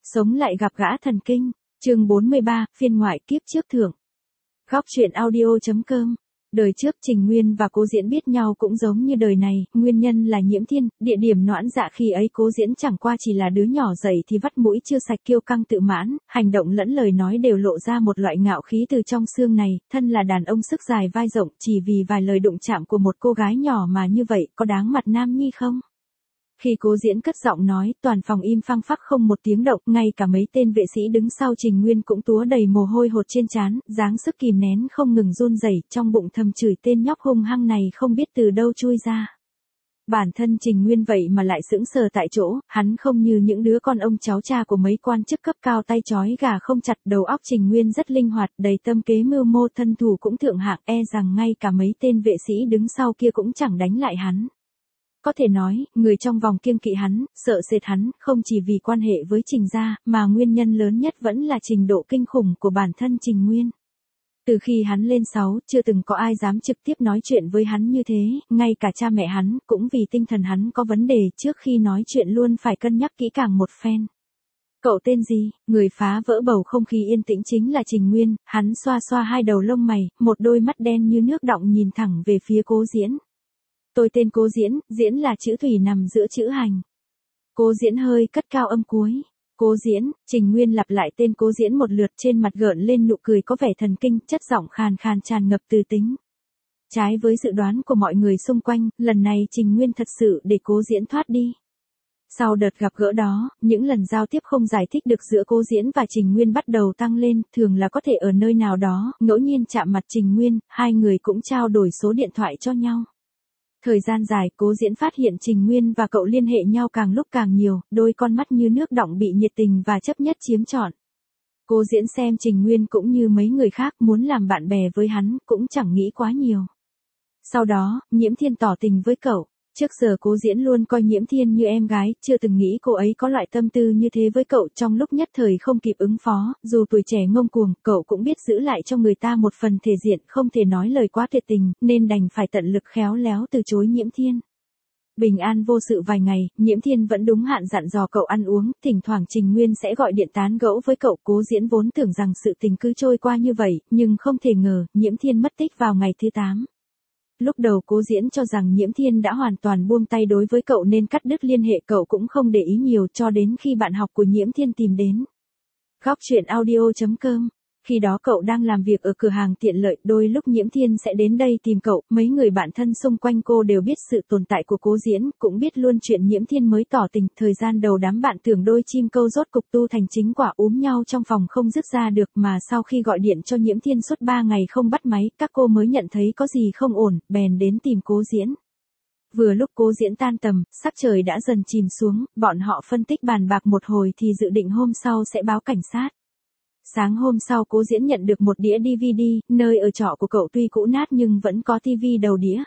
Sống lại gặp gã thần kinh. Chương 43, phiên ngoại kiếp trước thưởng. Góc truyện audio.com. Đời trước Trình Nguyên và Cố Diễn biết nhau cũng giống như đời này, nguyên nhân là Nhiễm Thiên, địa điểm noãn dạ khi ấy Cố Diễn chẳng qua chỉ là đứa nhỏ dậy thì vắt mũi chưa sạch kiêu căng tự mãn, hành động lẫn lời nói đều lộ ra một loại ngạo khí từ trong xương này, thân là đàn ông sức dài vai rộng chỉ vì vài lời đụng chạm của một cô gái nhỏ mà như vậy có đáng mặt nam nhi không? Khi Cố Diễn cất giọng nói, toàn phòng im phăng phắc không một tiếng động, ngay cả mấy tên vệ sĩ đứng sau Trình Nguyên cũng túa đầy mồ hôi hột trên trán, dáng sức kìm nén không ngừng run rẩy, trong bụng thầm chửi tên nhóc hung hăng này không biết từ đâu chui ra. Bản thân Trình Nguyên vậy mà lại sững sờ tại chỗ, hắn không như những đứa con ông cháu cha của mấy quan chức cấp cao tay trói gà không chặt, đầu óc Trình Nguyên rất linh hoạt, đầy tâm kế mưu mô, thân thủ cũng thượng hạng, e rằng ngay cả mấy tên vệ sĩ đứng sau kia cũng chẳng đánh lại hắn. Có thể nói, người trong vòng kiêng kỵ hắn, sợ sệt hắn, không chỉ vì quan hệ với Trình gia, mà nguyên nhân lớn nhất vẫn là trình độ kinh khủng của bản thân Trình Nguyên. Từ khi hắn lên 6, chưa từng có ai dám trực tiếp nói chuyện với hắn như thế, ngay cả cha mẹ hắn, cũng vì tinh thần hắn có vấn đề, trước khi nói chuyện luôn phải cân nhắc kỹ càng một phen. Cậu tên gì? Người phá vỡ bầu không khí yên tĩnh chính là Trình Nguyên, hắn xoa xoa hai đầu lông mày, một đôi mắt đen như nước đọng nhìn thẳng về phía Cố Diễn. Tôi tên Cố Diễn, Diễn là chữ thủy nằm giữa chữ hành. Cố Diễn hơi cất cao âm cuối. Cố Diễn, Trình Nguyên lặp lại tên Cố Diễn một lượt, trên mặt gợn lên nụ cười có vẻ thần kinh, chất giọng khàn khàn tràn ngập từ tính. Trái với dự đoán của mọi người xung quanh, lần này Trình Nguyên thật sự để Cố Diễn thoát đi. Sau đợt gặp gỡ đó, những lần giao tiếp không giải thích được giữa Cố Diễn và Trình Nguyên bắt đầu tăng lên, thường là có thể ở nơi nào đó, ngẫu nhiên chạm mặt Trình Nguyên, hai người cũng trao đổi số điện thoại cho nhau. Thời gian dài, Cố Diễn phát hiện Trình Nguyên và cậu liên hệ nhau càng lúc càng nhiều, đôi con mắt như nước đọng bị nhiệt tình và chấp nhất chiếm trọn. Cố Diễn xem Trình Nguyên cũng như mấy người khác, muốn làm bạn bè với hắn, cũng chẳng nghĩ quá nhiều. Sau đó, Nhiễm Thiên tỏ tình với cậu. Trước giờ Cố Diễn luôn coi Nhiễm Thiên như em gái, chưa từng nghĩ cô ấy có loại tâm tư như thế với cậu. Trong lúc nhất thời không kịp ứng phó, dù tuổi trẻ ngông cuồng, cậu cũng biết giữ lại cho người ta một phần thể diện, không thể nói lời quá tuyệt tình, nên đành phải tận lực khéo léo từ chối Nhiễm Thiên. Bình an vô sự vài ngày, Nhiễm Thiên vẫn đúng hạn dặn dò cậu ăn uống, thỉnh thoảng Trình Nguyên sẽ gọi điện tán gẫu với cậu. Cố Diễn vốn tưởng rằng sự tình cứ trôi qua như vậy, nhưng không thể ngờ, Nhiễm Thiên mất tích vào ngày thứ 8. Lúc đầu Cố Diễn cho rằng Nhiễm Thiên đã hoàn toàn buông tay đối với cậu nên cắt đứt liên hệ, cậu cũng không để ý nhiều cho đến khi bạn học của Nhiễm Thiên tìm đến. Góc truyện audio.com. Khi đó cậu đang làm việc ở cửa hàng tiện lợi, đôi lúc Nhiễm Thiên sẽ đến đây tìm cậu, mấy người bạn thân xung quanh cô đều biết sự tồn tại của Cố Diễn, cũng biết luôn chuyện Nhiễm Thiên mới tỏ tình. Thời gian đầu đám bạn tưởng đôi chim câu rốt cục tu thành chính quả, úm nhau trong phòng không dứt ra được, mà sau khi gọi điện cho Nhiễm Thiên suốt 3 ngày không bắt máy, các cô mới nhận thấy có gì không ổn, bèn đến tìm Cố Diễn. Vừa lúc Cố Diễn tan tầm, sắc trời đã dần chìm xuống, bọn họ phân tích bàn bạc một hồi thì dự định hôm sau sẽ báo cảnh sát. Sáng hôm sau Cố Diễn nhận được một đĩa DVD, nơi ở trọ của cậu tuy cũ nát nhưng vẫn có tivi đầu đĩa.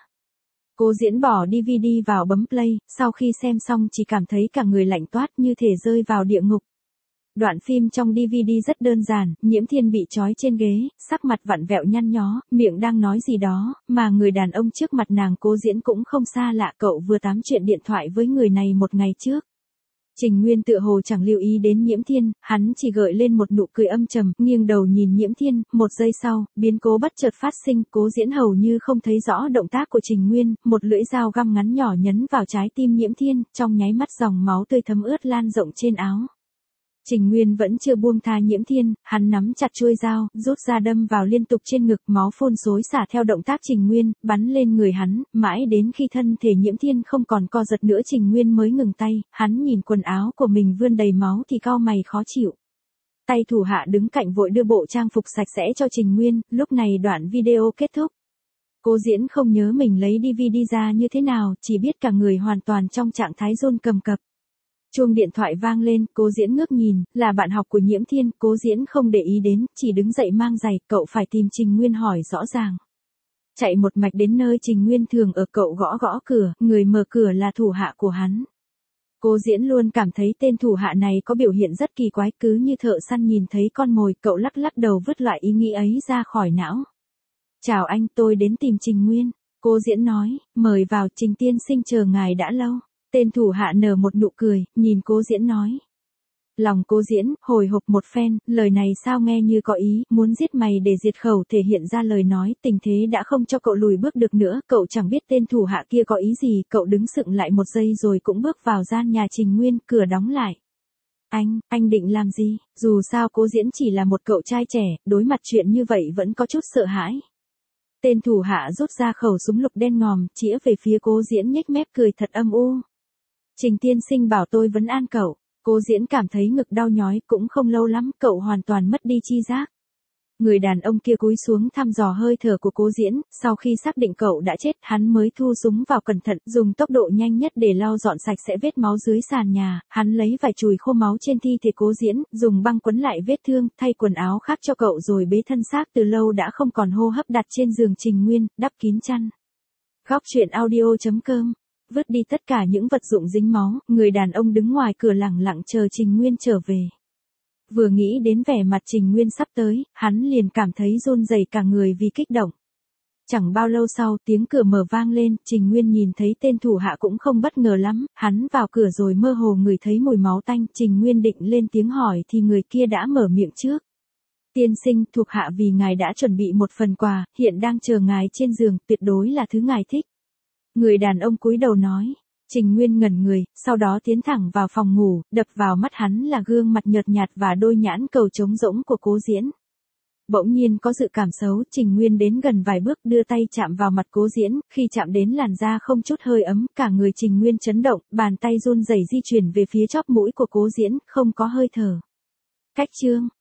Cố Diễn bỏ DVD vào bấm play, sau khi xem xong chỉ cảm thấy cả người lạnh toát như thể rơi vào địa ngục. Đoạn phim trong DVD rất đơn giản, Nhiễm Thiên bị trói trên ghế, sắc mặt vặn vẹo nhăn nhó, miệng đang nói gì đó, mà người đàn ông trước mặt nàng Cố Diễn cũng không xa lạ, cậu vừa tám chuyện điện thoại với người này một ngày trước. Trình Nguyên tựa hồ chẳng lưu ý đến Nhiễm Thiên, hắn chỉ gợi lên một nụ cười âm trầm, nghiêng đầu nhìn Nhiễm Thiên, một giây sau, biến cố bất chợt phát sinh, Cố Diễn hầu như không thấy rõ động tác của Trình Nguyên, một lưỡi dao găm ngắn nhỏ nhấn vào trái tim Nhiễm Thiên, trong nháy mắt dòng máu tươi thấm ướt lan rộng trên áo. Trình Nguyên vẫn chưa buông tha Nhiễm Thiên, hắn nắm chặt chuôi dao, rút ra đâm vào liên tục trên ngực, máu phun xối xả theo động tác Trình Nguyên, bắn lên người hắn, mãi đến khi thân thể Nhiễm Thiên không còn co giật nữa Trình Nguyên mới ngừng tay, hắn nhìn quần áo của mình vươn đầy máu thì cau mày khó chịu. Tay thủ hạ đứng cạnh vội đưa bộ trang phục sạch sẽ cho Trình Nguyên, lúc này đoạn video kết thúc. Cố Diễn không nhớ mình lấy DVD ra như thế nào, chỉ biết cả người hoàn toàn trong trạng thái run cầm cập. Chuông điện thoại vang lên, Cố Diễn ngước nhìn, là bạn học của Nhiễm Thiên, Cố Diễn không để ý đến, chỉ đứng dậy mang giày, cậu phải tìm Trình Nguyên hỏi rõ ràng. Chạy một mạch đến nơi Trình Nguyên thường ở, cậu gõ gõ cửa, người mở cửa là thủ hạ của hắn. Cố Diễn luôn cảm thấy tên thủ hạ này có biểu hiện rất kỳ quái, cứ như thợ săn nhìn thấy con mồi, cậu lắc lắc đầu vứt loại ý nghĩ ấy ra khỏi não. Chào anh, tôi đến tìm Trình Nguyên. Cố Diễn nói, mời vào, Trình tiên sinh chờ ngài đã lâu. Tên thủ hạ nở một nụ cười, nhìn Cố Diễn nói. Lòng Cố Diễn hồi hộp một phen, lời này sao nghe như có ý, muốn giết mày để diệt khẩu, thể hiện ra lời nói, tình thế đã không cho cậu lùi bước được nữa, cậu chẳng biết tên thủ hạ kia có ý gì, cậu đứng sững lại một giây rồi cũng bước vào gian nhà Trình Nguyên, cửa đóng lại. Anh định làm gì? Dù sao Cố Diễn chỉ là một cậu trai trẻ, đối mặt chuyện như vậy vẫn có chút sợ hãi. Tên thủ hạ rút ra khẩu súng lục đen ngòm, chĩa về phía Cố Diễn, nhếch mép cười thật âm u. Trình tiên sinh bảo tôi vấn an cậu. Cố Diễn cảm thấy ngực đau nhói, cũng không lâu lắm, cậu hoàn toàn mất đi chi giác. Người đàn ông kia cúi xuống thăm dò hơi thở của Cố Diễn, sau khi xác định cậu đã chết, hắn mới thu súng vào cẩn thận, dùng tốc độ nhanh nhất để lau dọn sạch sẽ vết máu dưới sàn nhà, hắn lấy vải chùi khô máu trên thi thể Cố Diễn, dùng băng quấn lại vết thương, thay quần áo khác cho cậu rồi bế thân xác từ lâu đã không còn hô hấp đặt trên giường Trình Nguyên, đắp kín chăn. Góc truyện audio.com. Vứt đi tất cả những vật dụng dính máu, người đàn ông đứng ngoài cửa lẳng lặng chờ Trình Nguyên trở về. Vừa nghĩ đến vẻ mặt Trình Nguyên sắp tới, hắn liền cảm thấy run rẩy cả người vì kích động. Chẳng bao lâu sau, tiếng cửa mở vang lên, Trình Nguyên nhìn thấy tên thủ hạ cũng không bất ngờ lắm, hắn vào cửa rồi mơ hồ ngửi thấy mùi máu tanh, Trình Nguyên định lên tiếng hỏi thì người kia đã mở miệng trước. Tiên sinh, thuộc hạ vì ngài đã chuẩn bị một phần quà, hiện đang chờ ngài trên giường, tuyệt đối là thứ ngài thích. Người đàn ông cúi đầu nói. Trình Nguyên ngẩn người, sau đó tiến thẳng vào phòng ngủ, đập vào mắt hắn là gương mặt nhợt nhạt và đôi nhãn cầu trống rỗng của Cố Diễn. Bỗng nhiên có dự cảm xấu, Trình Nguyên đến gần vài bước đưa tay chạm vào mặt Cố Diễn, khi chạm đến làn da không chút hơi ấm, cả người Trình Nguyên chấn động, bàn tay run rẩy di chuyển về phía chóp mũi của Cố Diễn, không có hơi thở. Cách chương.